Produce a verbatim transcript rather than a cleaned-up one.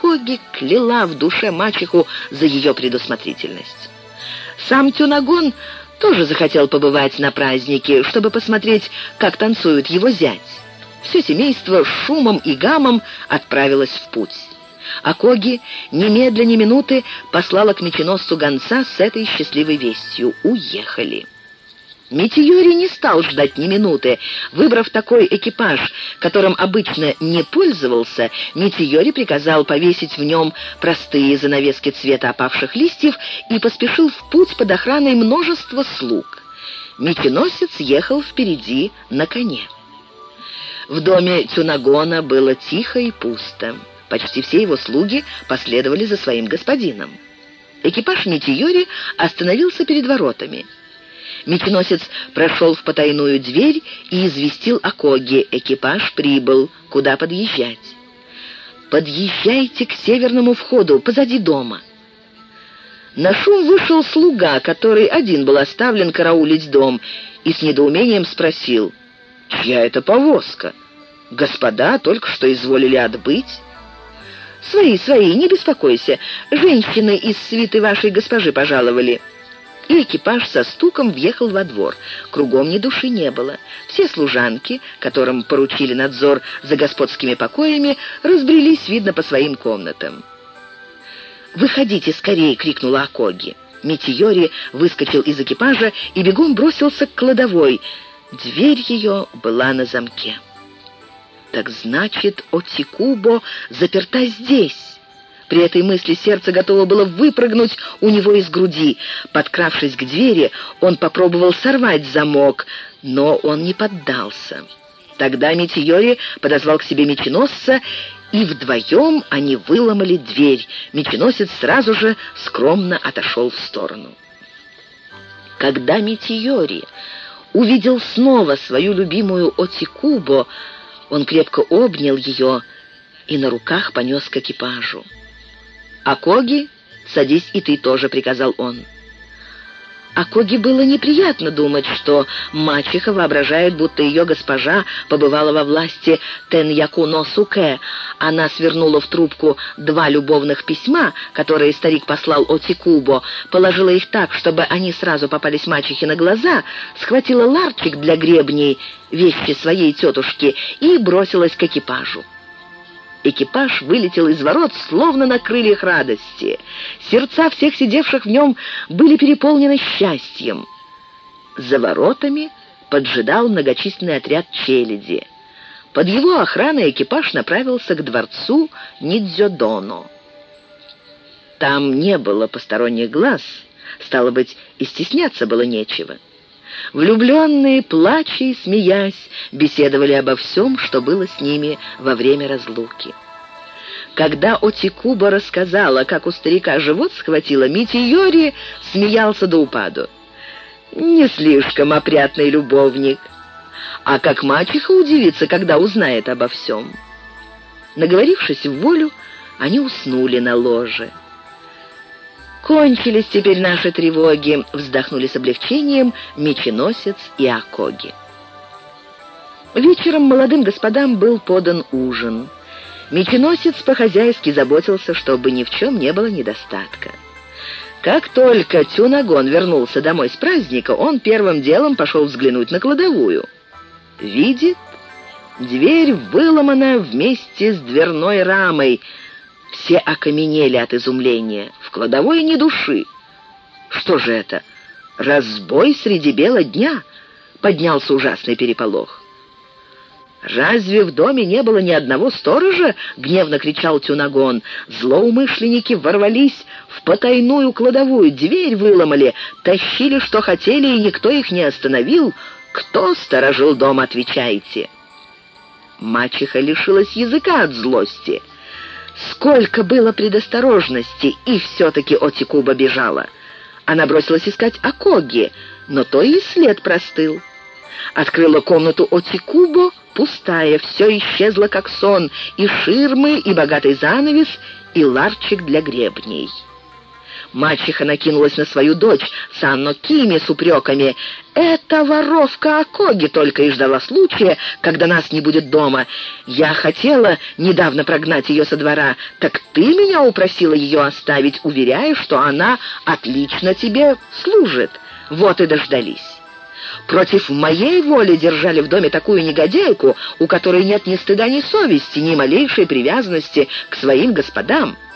Акоги кляла в душе мачеху за ее предусмотрительность. Сам Тюнагон тоже захотел побывать на празднике, чтобы посмотреть, как танцует его зять. Все семейство с шумом и гамом отправилось в путь. Акоги немедля ни минуты послала к меченосцу гонца с этой счастливой вестью. Уехали. Митиори не стал ждать ни минуты. Выбрав такой экипаж, которым обычно не пользовался, Митиори приказал повесить в нем простые занавески цвета опавших листьев и поспешил в путь под охраной множества слуг. Меченосец ехал впереди на коне. В доме Тюнагона было тихо и пусто. Почти все его слуги последовали за своим господином. Экипаж Митиори остановился перед воротами. Меченосец прошел в потайную дверь и известил Акоги: экипаж прибыл, куда подъезжать. «Подъезжайте к северному входу, позади дома». На шум вышел слуга, который один был оставлен караулить дом, и с недоумением спросил: «Чья это повозка? Господа только что изволили отбыть». «Свои, свои, не беспокойся. Женщины из свиты вашей госпожи пожаловали». И экипаж со стуком въехал во двор. Кругом ни души не было. Все служанки, которым поручили надзор за господскими покоями, разбрелись, видно, по своим комнатам. «Выходите скорее!» — крикнула Акоги. Митиори выскочил из экипажа и бегом бросился к кладовой. Дверь ее была на замке. «Так значит, Отикубо заперта здесь!» При этой мысли сердце готово было выпрыгнуть у него из груди. Подкравшись к двери, он попробовал сорвать замок, но он не поддался. Тогда Митиори подозвал к себе меченосца, и вдвоем они выломали дверь. Меченосец сразу же скромно отошел в сторону. Когда Митиори увидел снова свою любимую Отикубо, он крепко обнял ее и на руках понес к экипажу. «Акоги, садись и ты тоже», — приказал он. Акоги было неприятно думать, что мачеха воображает, будто ее госпожа побывала во власти Тен-Яку-но-Суке. Она свернула в трубку два любовных письма, которые старик послал Отикубо, положила их так, чтобы они сразу попались мачехе на глаза, схватила ларчик для гребней, вещи своей тетушки, и бросилась к экипажу. Экипаж вылетел из ворот, словно на крыльях радости. Сердца всех сидевших в нем были переполнены счастьем. За воротами поджидал многочисленный отряд челяди. Под его охраной экипаж направился к дворцу Нидзёдоно. Там не было посторонних глаз, стало быть, и стесняться было нечего. Влюбленные, плача и смеясь, беседовали обо всем, что было с ними во время разлуки. Когда Отикубо рассказала, как у старика живот схватило, Митиори смеялся до упаду. «Не слишком опрятный любовник. А как мачеха удивится, когда узнает обо всем». Наговорившись в волю, они уснули на ложе. «Кончились теперь наши тревоги», — вздохнули с облегчением меченосец и Акоги. Вечером молодым господам был подан ужин. Меченосец по-хозяйски заботился, чтобы ни в чем не было недостатка. Как только Тюнагон вернулся домой с праздника, он первым делом пошел взглянуть на кладовую. Видит, дверь выломана вместе с дверной рамой. Все окаменели от изумления. В кладовой ни души. Что же это? Разбой среди бела дня? Поднялся ужасный переполох. «Разве в доме не было ни одного сторожа?» — гневно кричал Тюнагон. «Злоумышленники ворвались в потайную кладовую, дверь выломали, тащили, что хотели, и никто их не остановил. Кто сторожил дом, отвечайте?» Мачеха лишилась языка от злости. Сколько было предосторожности, и все-таки Отикубо бежала. Она бросилась искать Акоги, но то и след простыл. Открыла комнату Отикубо, пустая, все исчезло как сон, и ширмы, и богатый занавес, и ларчик для гребней. Мачеха накинулась на свою дочь Санно Кими с упреками. «Эта воровка Акоги только и ждала случая, когда нас не будет дома. Я хотела недавно прогнать ее со двора, так ты меня упросила ее оставить, уверяя, что она отлично тебе служит. Вот и дождались. Против моей воли держали в доме такую негодяйку, у которой нет ни стыда, ни совести, ни малейшей привязанности к своим господам».